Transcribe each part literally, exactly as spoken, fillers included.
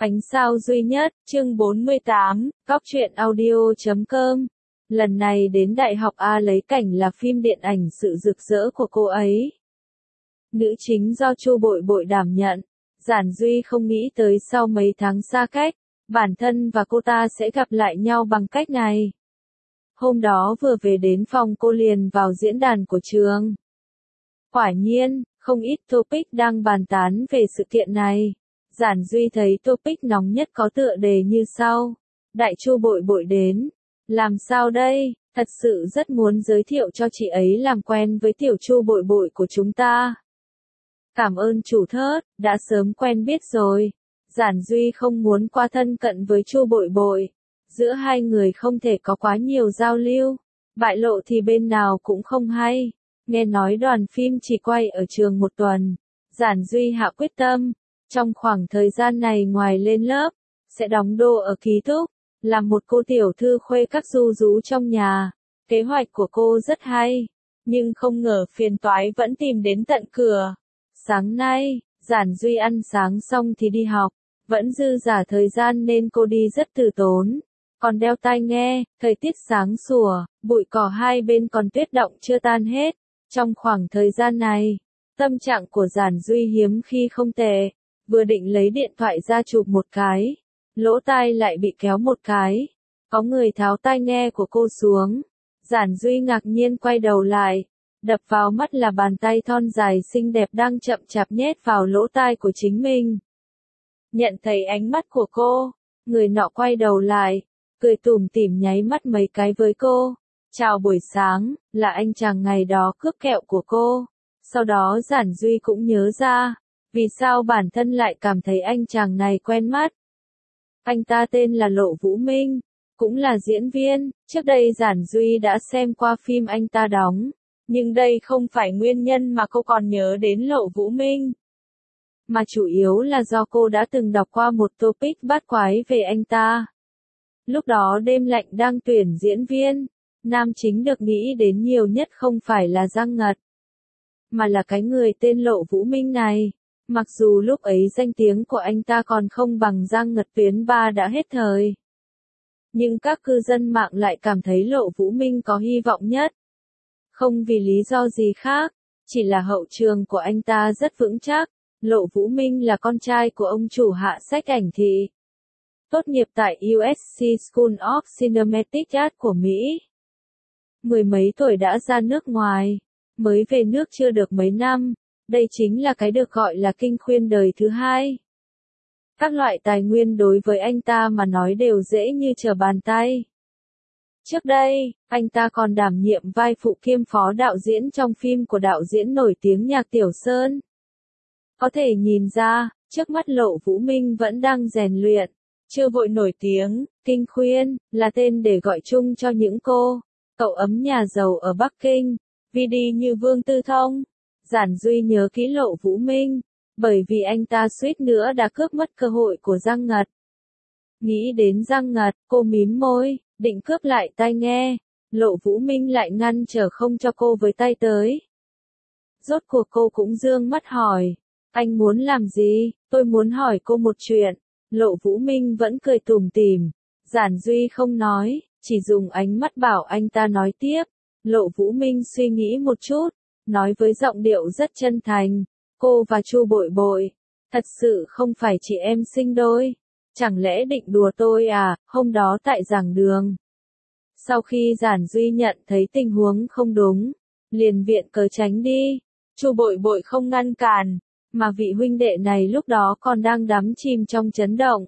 Ánh sao duy nhất, chương bốn mươi tám, cóc truyện audio chấm com. Lần này đến Đại học A lấy cảnh là phim điện ảnh Sự rực rỡ của cô ấy. Nữ chính do Chu Bội Bội đảm nhận. Giản Duy không nghĩ tới sau mấy tháng xa cách, bản thân và cô ta sẽ gặp lại nhau bằng cách này. Hôm đó vừa về đến phòng cô liền vào diễn đàn của trường. Quả nhiên, không ít topic đang bàn tán về sự kiện này. Giản Duy thấy topic nóng nhất có tựa đề như sau. Đại Chu Bội Bội đến. Làm sao đây? Thật sự rất muốn giới thiệu cho chị ấy làm quen với tiểu Chu Bội Bội của chúng ta. Cảm ơn chủ thớt, đã sớm quen biết rồi. Giản Duy không muốn qua thân cận với Chu Bội Bội. Giữa hai người không thể có quá nhiều giao lưu. Bại lộ thì bên nào cũng không hay. Nghe nói đoàn phim chỉ quay ở trường một tuần. Giản Duy hạ quyết tâm. Trong khoảng thời gian này ngoài lên lớp, sẽ đóng đô ở ký túc, làm một cô tiểu thư khuê các du rú trong nhà. Kế hoạch của cô rất hay, nhưng không ngờ phiền toái vẫn tìm đến tận cửa. Sáng nay, Giản Duy ăn sáng xong thì đi học, vẫn dư dả thời gian nên cô đi rất từ tốn. Còn đeo tai nghe, thời tiết sáng sủa, bụi cỏ hai bên còn tuyết động chưa tan hết. Trong khoảng thời gian này, tâm trạng của Giản Duy hiếm khi không tệ. Vừa định lấy điện thoại ra chụp một cái, lỗ tai lại bị kéo một cái. Có người tháo tai nghe của cô xuống. Giản Duy ngạc nhiên quay đầu lại. Đập vào mắt là bàn tay thon dài xinh đẹp đang chậm chạp nhét vào lỗ tai của chính mình. Nhận thấy ánh mắt của cô, người nọ quay đầu lại, cười tủm tỉm nháy mắt mấy cái với cô. Chào buổi sáng, là anh chàng ngày đó cướp kẹo của cô. Sau đó Giản Duy cũng nhớ ra. Vì sao bản thân lại cảm thấy anh chàng này quen mắt? Anh ta tên là Lộ Vũ Minh, cũng là diễn viên. Trước đây Giản Duy đã xem qua phim anh ta đóng, nhưng đây không phải nguyên nhân mà cô còn nhớ đến Lộ Vũ Minh. Mà chủ yếu là do cô đã từng đọc qua một topic bát quái về anh ta. Lúc đó Đêm Lạnh đang tuyển diễn viên, nam chính được nghĩ đến nhiều nhất không phải là Giang Ngật, mà là cái người tên Lộ Vũ Minh này. Mặc dù lúc ấy danh tiếng của anh ta còn không bằng Giang Ngật tuyến ba đã hết thời. Nhưng các cư dân mạng lại cảm thấy Lộ Vũ Minh có hy vọng nhất. Không vì lý do gì khác, chỉ là hậu trường của anh ta rất vững chắc. Lộ Vũ Minh là con trai của ông chủ Hạ Sách Ảnh Thị. Tốt nghiệp tại u ét xê School of Cinematic Arts của Mỹ. Mười mấy tuổi đã ra nước ngoài, mới về nước chưa được mấy năm. Đây chính là cái được gọi là kinh khuyên đời thứ hai. Các loại tài nguyên đối với anh ta mà nói đều dễ như trở bàn tay. Trước đây, anh ta còn đảm nhiệm vai phụ kiêm phó đạo diễn trong phim của đạo diễn nổi tiếng Nhạc Tiểu Sơn. Có thể nhìn ra, trước mắt Lộ Vũ Minh vẫn đang rèn luyện. Chưa vội nổi tiếng, kinh khuyên, là tên để gọi chung cho những cô, cậu ấm nhà giàu ở Bắc Kinh, vì đi như Vương Tư Thông. Giản Duy nhớ kỹ Lộ Vũ Minh, bởi vì anh ta suýt nữa đã cướp mất cơ hội của Giang Ngật. Nghĩ đến Giang Ngật, cô mím môi, định cướp lại tai nghe. Lộ Vũ Minh lại ngăn trở không cho cô với tay tới. Rốt cuộc cô cũng dương mắt hỏi, anh muốn làm gì? Tôi muốn hỏi cô một chuyện. Lộ Vũ Minh vẫn cười tủm tỉm. Giản Duy không nói, chỉ dùng ánh mắt bảo anh ta nói tiếp. Lộ Vũ Minh suy nghĩ một chút, nói với giọng điệu rất chân thành, cô và Chu Bội Bội, thật sự không phải chị em sinh đôi. Chẳng lẽ định đùa tôi à? Hôm đó tại giảng đường. Sau khi Giản Duy nhận thấy tình huống không đúng, liền viện cớ tránh đi. Chu Bội Bội không ngăn cản, mà vị huynh đệ này lúc đó còn đang đắm chìm trong chấn động.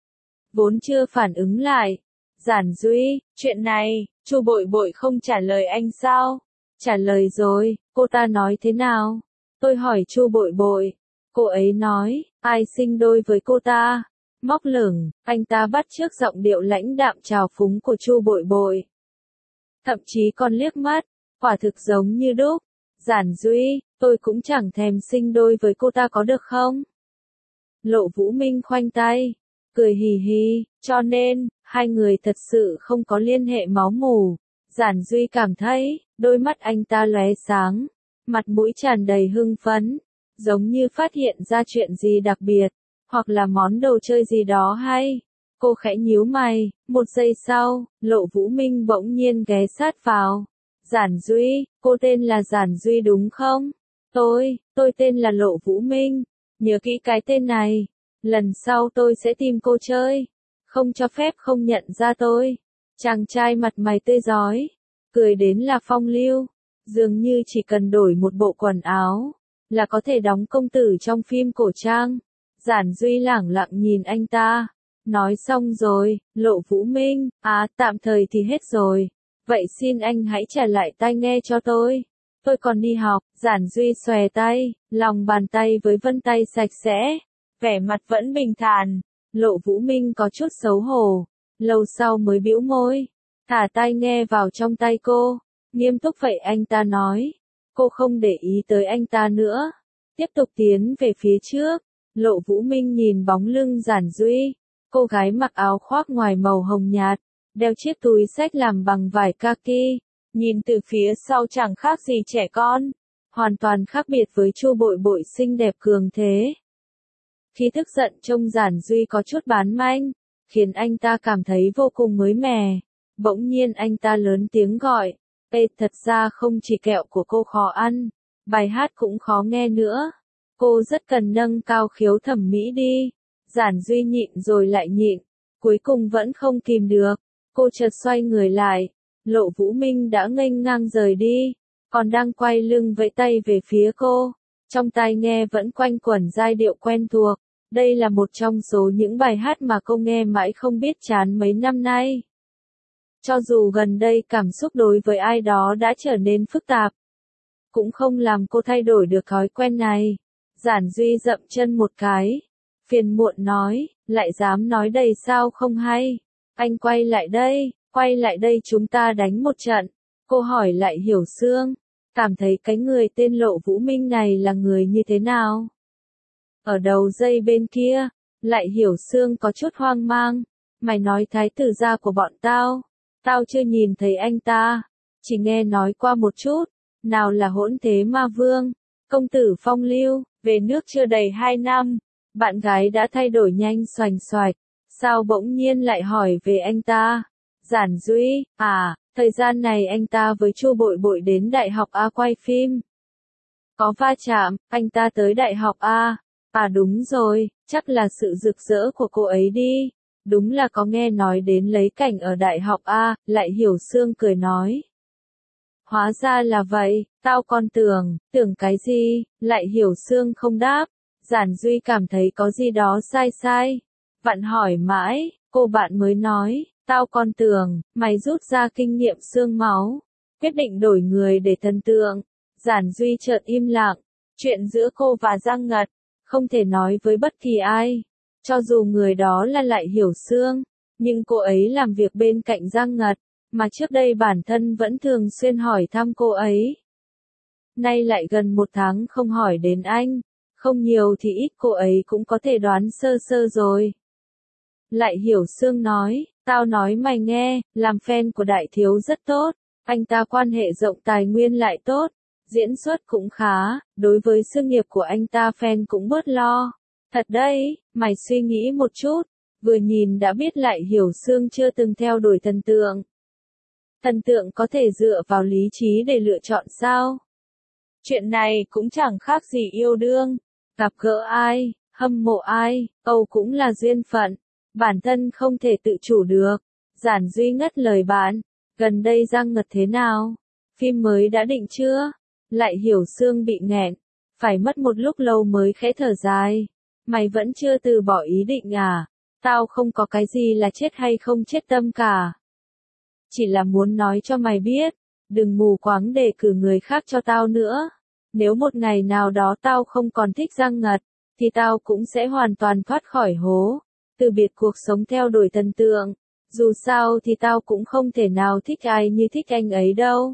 Vốn chưa phản ứng lại. Giản Duy, chuyện này, Chu Bội Bội không trả lời anh sao? Trả lời rồi, cô ta nói thế nào? Tôi hỏi Chu Bội Bội. Cô ấy nói, ai sinh đôi với cô ta? Móc lửng, anh ta bắt chước giọng điệu lãnh đạm trào phúng của Chu Bội Bội. Thậm chí còn liếc mắt, quả thực giống như đúc. Giản Duy, tôi cũng chẳng thèm sinh đôi với cô ta có được không? Lộ Vũ Minh khoanh tay, cười hì hì, cho nên, hai người thật sự không có liên hệ máu mủ. Giản Duy cảm thấy, đôi mắt anh ta lóe sáng, mặt mũi tràn đầy hưng phấn, giống như phát hiện ra chuyện gì đặc biệt. Hoặc là món đồ chơi gì đó hay? Cô khẽ nhíu mày, một giây sau, Lộ Vũ Minh bỗng nhiên ghé sát vào. Giản Duy, cô tên là Giản Duy đúng không? Tôi, tôi tên là Lộ Vũ Minh. Nhớ kỹ cái tên này. Lần sau tôi sẽ tìm cô chơi. Không cho phép không nhận ra tôi. Chàng trai mặt mày tươi rói. Cười đến là phong lưu. Dường như chỉ cần đổi một bộ quần áo. Là có thể đóng công tử trong phim cổ trang. Giản Duy lẳng lặng nhìn anh ta. Nói xong rồi, Lộ Vũ Minh, à tạm thời thì hết rồi. Vậy xin anh hãy trả lại tai nghe cho tôi. Tôi còn đi học. Giản Duy xòe tay, lòng bàn tay với vân tay sạch sẽ. Vẻ mặt vẫn bình thản. Lộ Vũ Minh có chút xấu hổ. Lâu sau mới bĩu môi. Thả tai nghe vào trong tay cô. Nghiêm túc vậy anh ta nói. Cô không để ý tới anh ta nữa. Tiếp tục tiến về phía trước. Lộ Vũ Minh nhìn bóng lưng Giản Duy. Cô gái mặc áo khoác ngoài màu hồng nhạt. Đeo chiếc túi xách làm bằng vải kaki. Nhìn từ phía sau chẳng khác gì trẻ con. Hoàn toàn khác biệt với Chu Bội Bội xinh đẹp cường thế. Khi tức giận trông Giản Duy có chút bán manh. Khiến anh ta cảm thấy vô cùng mới mẻ. Bỗng nhiên anh ta lớn tiếng gọi. Ê, thật ra không chỉ kẹo của cô khó ăn. Bài hát cũng khó nghe nữa. Cô rất cần nâng cao khiếu thẩm mỹ đi. Giản Duy nhịn rồi lại nhịn. Cuối cùng vẫn không kìm được. Cô chợt xoay người lại. Lộ Vũ Minh đã nghênh ngang rời đi. Còn đang quay lưng vẫy tay về phía cô. Trong tai nghe vẫn quanh quẩn giai điệu quen thuộc. Đây là một trong số những bài hát mà cô nghe mãi không biết chán mấy năm nay. Cho dù gần đây cảm xúc đối với ai đó đã trở nên phức tạp. Cũng không làm cô thay đổi được thói quen này. Giản Duy dậm chân một cái. Phiền muộn nói, lại dám nói đầy sao không hay. Anh quay lại đây, quay lại đây chúng ta đánh một trận. Cô hỏi lại Hiểu Xương. Cảm thấy cái người tên Lộ Vũ Minh này là người như thế nào? Ở đầu dây bên kia, lại Hiểu Xương có chút hoang mang. Mày nói thái tử gia của bọn tao. Tao chưa nhìn thấy anh ta. Chỉ nghe nói qua một chút. Nào là hỗn thế ma vương. Công tử phong lưu, về nước chưa đầy hai năm. Bạn gái đã thay đổi nhanh xoành xoạch. Sao bỗng nhiên lại hỏi về anh ta? Giản Duy, à, thời gian này anh ta với Chu Bội Bội đến Đại học A quay phim. Có va chạm, anh ta tới Đại học A. À đúng rồi, chắc là sự rực rỡ của cô ấy đi. Đúng là có nghe nói đến lấy cảnh ở Đại học A, lại Hiểu Xương cười nói. Hóa ra là vậy, tao còn tưởng, tưởng cái gì, lại Hiểu Xương không đáp. Giản Duy cảm thấy có gì đó sai sai. Vặn hỏi mãi, cô bạn mới nói, tao còn tưởng, mày rút ra kinh nghiệm xương máu. Quyết định đổi người để thần tượng. Giản Duy chợt im lặng. Chuyện giữa cô và Giang Ngật, không thể nói với bất kỳ ai. Cho dù người đó là lại Hiểu Xương, nhưng cô ấy làm việc bên cạnh Giang Ngật, mà trước đây bản thân vẫn thường xuyên hỏi thăm cô ấy. Nay lại gần một tháng không hỏi đến anh, không nhiều thì ít cô ấy cũng có thể đoán sơ sơ rồi. Lại Hiểu Xương nói, tao nói mày nghe, làm fan của Đại Thiếu rất tốt, anh ta quan hệ rộng tài nguyên lại tốt, diễn xuất cũng khá, đối với sự nghiệp của anh ta fan cũng bớt lo. Thật đấy, mày suy nghĩ một chút, vừa nhìn đã biết Lại Hiểu Xương chưa từng theo đuổi thần tượng. Thần tượng có thể dựa vào lý trí để lựa chọn sao? Chuyện này cũng chẳng khác gì yêu đương, gặp gỡ ai, hâm mộ ai, Âu cũng là duyên phận, bản thân không thể tự chủ được. Giản Duy ngắt lời bạn, gần đây Giang Ngật thế nào? Phim mới đã định chưa? Lại Hiểu Xương bị nghẹn, phải mất một lúc lâu mới khẽ thở dài. Mày vẫn chưa từ bỏ ý định à? Tao không có cái gì là chết hay không chết tâm cả. Chỉ là muốn nói cho mày biết, đừng mù quáng để cử người khác cho tao nữa. Nếu một ngày nào đó tao không còn thích Giang Ngật, thì tao cũng sẽ hoàn toàn thoát khỏi hố, từ biệt cuộc sống theo đuổi thần tượng. Dù sao thì tao cũng không thể nào thích ai như thích anh ấy đâu.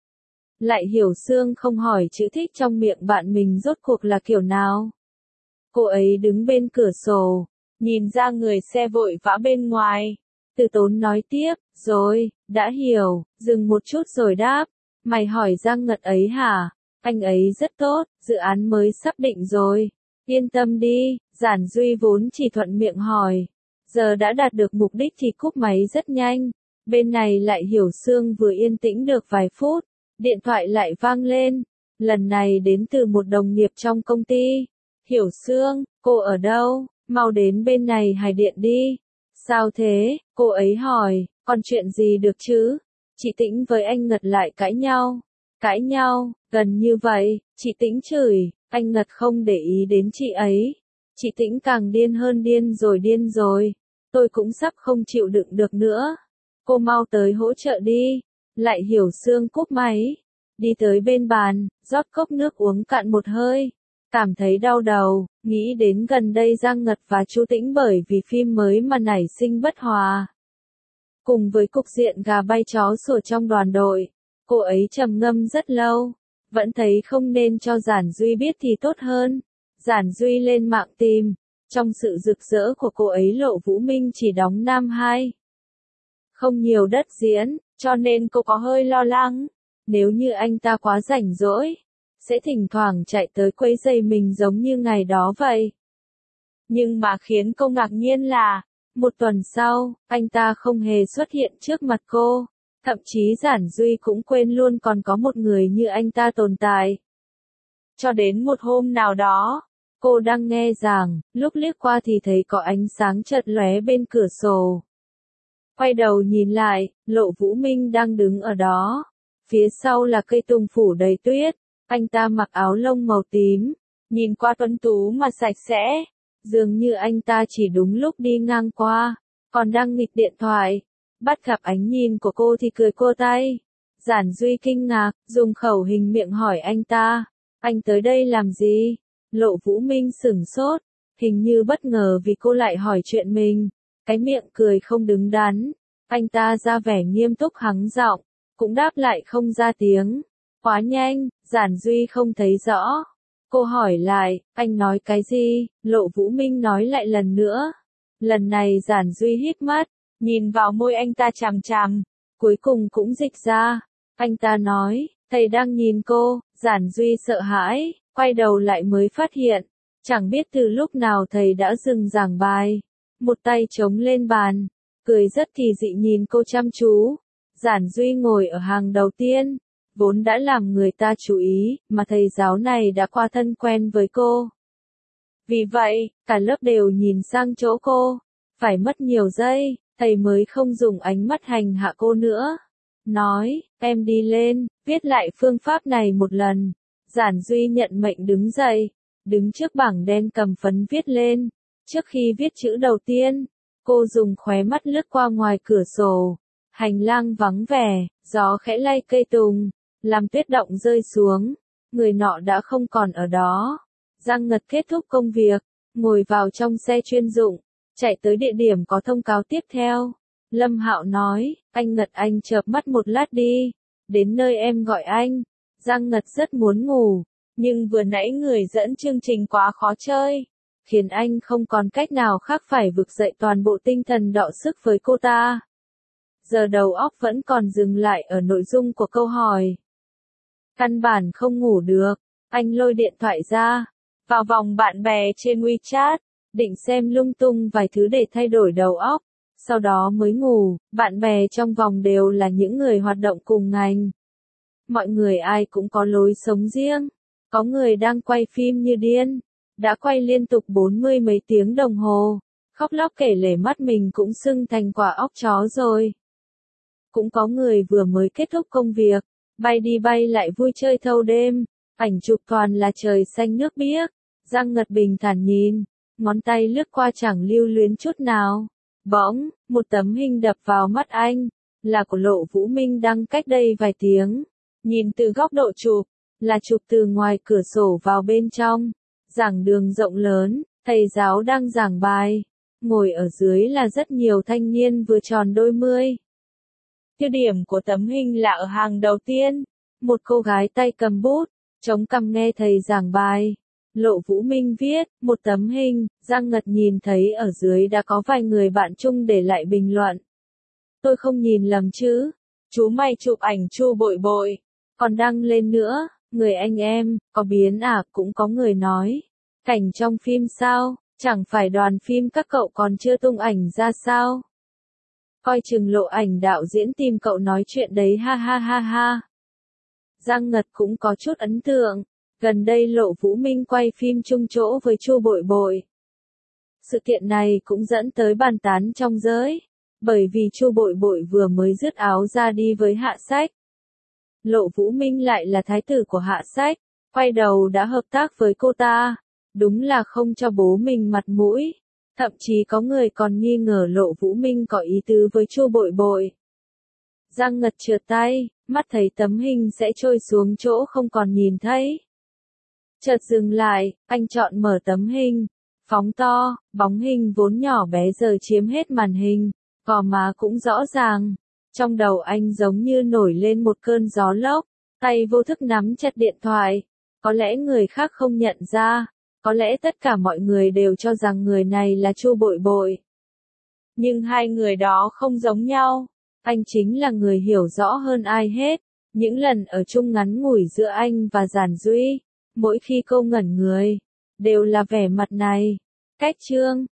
Lại Hiểu Xương không hỏi chữ thích trong miệng bạn mình rốt cuộc là kiểu nào. Cô ấy đứng bên cửa sổ, nhìn ra người xe vội vã bên ngoài. Từ Tốn nói tiếp, rồi, đã hiểu, dừng một chút rồi đáp. Mày hỏi Giang Ngật ấy hả? Anh ấy rất tốt, dự án mới sắp định rồi. Yên tâm đi, Giản Duy vốn chỉ thuận miệng hỏi. Giờ đã đạt được mục đích thì cúp máy rất nhanh. Bên này lại Hiểu Sương vừa yên tĩnh được vài phút, điện thoại lại vang lên. Lần này đến từ một đồng nghiệp trong công ty. Hiểu Sương, cô ở đâu? Mau đến bên này Hải Điện đi. Sao thế? Cô ấy hỏi, còn chuyện gì được chứ? Chị Tĩnh với anh Ngật lại cãi nhau. Cãi nhau, gần như vậy, chị Tĩnh chửi, anh Ngật không để ý đến chị ấy. Chị Tĩnh càng điên hơn điên rồi điên rồi. Tôi cũng sắp không chịu đựng được nữa. Cô mau tới hỗ trợ đi. Lại Hiểu Sương cúp máy. Đi tới bên bàn, rót cốc nước uống cạn một hơi. Cảm thấy đau đầu, nghĩ đến gần đây Giang Ngật và Chu Tĩnh bởi vì phim mới mà nảy sinh bất hòa. Cùng với cục diện gà bay chó sủa trong đoàn đội, cô ấy trầm ngâm rất lâu, vẫn thấy không nên cho Giản Duy biết thì tốt hơn. Giản Duy lên mạng tìm, trong sự rực rỡ của cô ấy Lộ Vũ Minh chỉ đóng nam hai. Không nhiều đất diễn, cho nên cô có hơi lo lắng, nếu như anh ta quá rảnh rỗi, sẽ thỉnh thoảng chạy tới quấy rầy mình giống như ngày đó vậy. Nhưng mà khiến cô ngạc nhiên là, một tuần sau, anh ta không hề xuất hiện trước mặt cô, thậm chí Giản Duy cũng quên luôn còn có một người như anh ta tồn tại. Cho đến một hôm nào đó, cô đang nghe giảng, lúc liếc qua thì thấy có ánh sáng chợt lóe bên cửa sổ. Quay đầu nhìn lại, Lộ Vũ Minh đang đứng ở đó. Phía sau là cây tùng phủ đầy tuyết, anh ta mặc áo lông màu tím, nhìn qua tuấn tú mà sạch sẽ, dường như anh ta chỉ đúng lúc đi ngang qua, còn đang nghịch điện thoại. Bắt gặp ánh nhìn của cô thì cười cô tay. Giản Duy kinh ngạc, dùng khẩu hình miệng hỏi anh ta, anh tới đây làm gì? Lộ Vũ Minh sửng sốt, hình như bất ngờ vì cô lại hỏi chuyện mình, cái miệng cười không đứng đắn. Anh ta ra vẻ nghiêm túc hắng giọng, cũng đáp lại không ra tiếng. Quá nhanh, Giản Duy không thấy rõ. Cô hỏi lại, anh nói cái gì? Lộ Vũ Minh nói lại lần nữa. Lần này Giản Duy hít mắt, nhìn vào môi anh ta chằm chằm, cuối cùng cũng dịch ra. Anh ta nói, thầy đang nhìn cô. Giản Duy sợ hãi, quay đầu lại mới phát hiện, chẳng biết từ lúc nào thầy đã dừng giảng bài, một tay chống lên bàn, cười rất kỳ dị nhìn cô chăm chú. Giản Duy ngồi ở hàng đầu tiên, vốn đã làm người ta chú ý, mà thầy giáo này đã qua thân quen với cô. Vì vậy, cả lớp đều nhìn sang chỗ cô. Phải mất nhiều giây, thầy mới không dùng ánh mắt hành hạ cô nữa. Nói, em đi lên, viết lại phương pháp này một lần. Giản Duy nhận mệnh đứng dậy, đứng trước bảng đen cầm phấn viết lên. Trước khi viết chữ đầu tiên, cô dùng khóe mắt lướt qua ngoài cửa sổ. Hành lang vắng vẻ, gió khẽ lay cây tùng, làm tuyết động rơi xuống. Người nọ đã không còn ở đó. Giang Ngật kết thúc công việc, ngồi vào trong xe chuyên dụng, chạy tới địa điểm có thông cáo tiếp theo. Lâm Hạo nói, anh Ngật anh chợp mắt một lát đi, đến nơi em gọi anh. Giang Ngật rất muốn ngủ, nhưng vừa nãy người dẫn chương trình quá khó chơi, khiến anh không còn cách nào khác phải vực dậy toàn bộ tinh thần đọ sức với cô ta. Giờ đầu óc vẫn còn dừng lại ở nội dung của câu hỏi. Căn bản không ngủ được, anh lôi điện thoại ra, vào vòng bạn bè trên WeChat, định xem lung tung vài thứ để thay đổi đầu óc, sau đó mới ngủ. Bạn bè trong vòng đều là những người hoạt động cùng ngành. Mọi người ai cũng có lối sống riêng, có người đang quay phim như điên, đã quay liên tục bốn mươi mấy tiếng đồng hồ, khóc lóc kể lể mắt mình cũng sưng thành quả óc chó rồi. Cũng có người vừa mới kết thúc công việc, bay đi bay lại vui chơi thâu đêm, ảnh chụp toàn là trời xanh nước biếc. Giang Ngật bình thản nhìn, ngón tay lướt qua chẳng lưu luyến chút nào. Bỗng, một tấm hình đập vào mắt anh, là của Lộ Vũ Minh đăng cách đây vài tiếng. Nhìn từ góc độ chụp, là chụp từ ngoài cửa sổ vào bên trong. Giảng đường rộng lớn, thầy giáo đang giảng bài. Ngồi ở dưới là rất nhiều thanh niên vừa tròn đôi mươi. Tiêu điểm của tấm hình là ở hàng đầu tiên, một cô gái tay cầm bút, chống cằm nghe thầy giảng bài. Lộ Vũ Minh viết, một tấm hình. Giang Ngật nhìn thấy ở dưới đã có vài người bạn chung để lại bình luận. Tôi không nhìn lầm chứ, chú mày chụp ảnh Chu Bội Bội, còn đăng lên nữa, người anh em, có biến à, cũng có người nói. Cảnh trong phim sao, chẳng phải đoàn phim các cậu còn chưa tung ảnh ra sao? Coi chừng lộ ảnh đạo diễn tìm cậu nói chuyện đấy ha ha ha ha. Giang Ngật cũng có chút ấn tượng, gần đây Lộ Vũ Minh quay phim chung chỗ với Chu Bội Bội. Sự kiện này cũng dẫn tới bàn tán trong giới, bởi vì Chu Bội Bội vừa mới dứt áo ra đi với Hạ Sách. Lộ Vũ Minh lại là thái tử của Hạ Sách, quay đầu đã hợp tác với cô ta, đúng là không cho bố mình mặt mũi. Thậm chí có người còn nghi ngờ Lộ Vũ Minh có ý tứ với Chu Bội Bội. Giang Ngật trượt tay, mắt thấy tấm hình sẽ trôi xuống chỗ không còn nhìn thấy. Chợt dừng lại, anh chọn mở tấm hình, phóng to, bóng hình vốn nhỏ bé giờ chiếm hết màn hình, gò má cũng rõ ràng. Trong đầu anh giống như nổi lên một cơn gió lốc, tay vô thức nắm chặt điện thoại. Có lẽ người khác không nhận ra, có lẽ tất cả mọi người đều cho rằng người này là Chu Bội Bội. Nhưng hai người đó không giống nhau, anh chính là người hiểu rõ hơn ai hết. Những lần ở chung ngắn ngủi giữa anh và Giản Duy, mỗi khi cô ngẩn người, đều là vẻ mặt này. Cách chương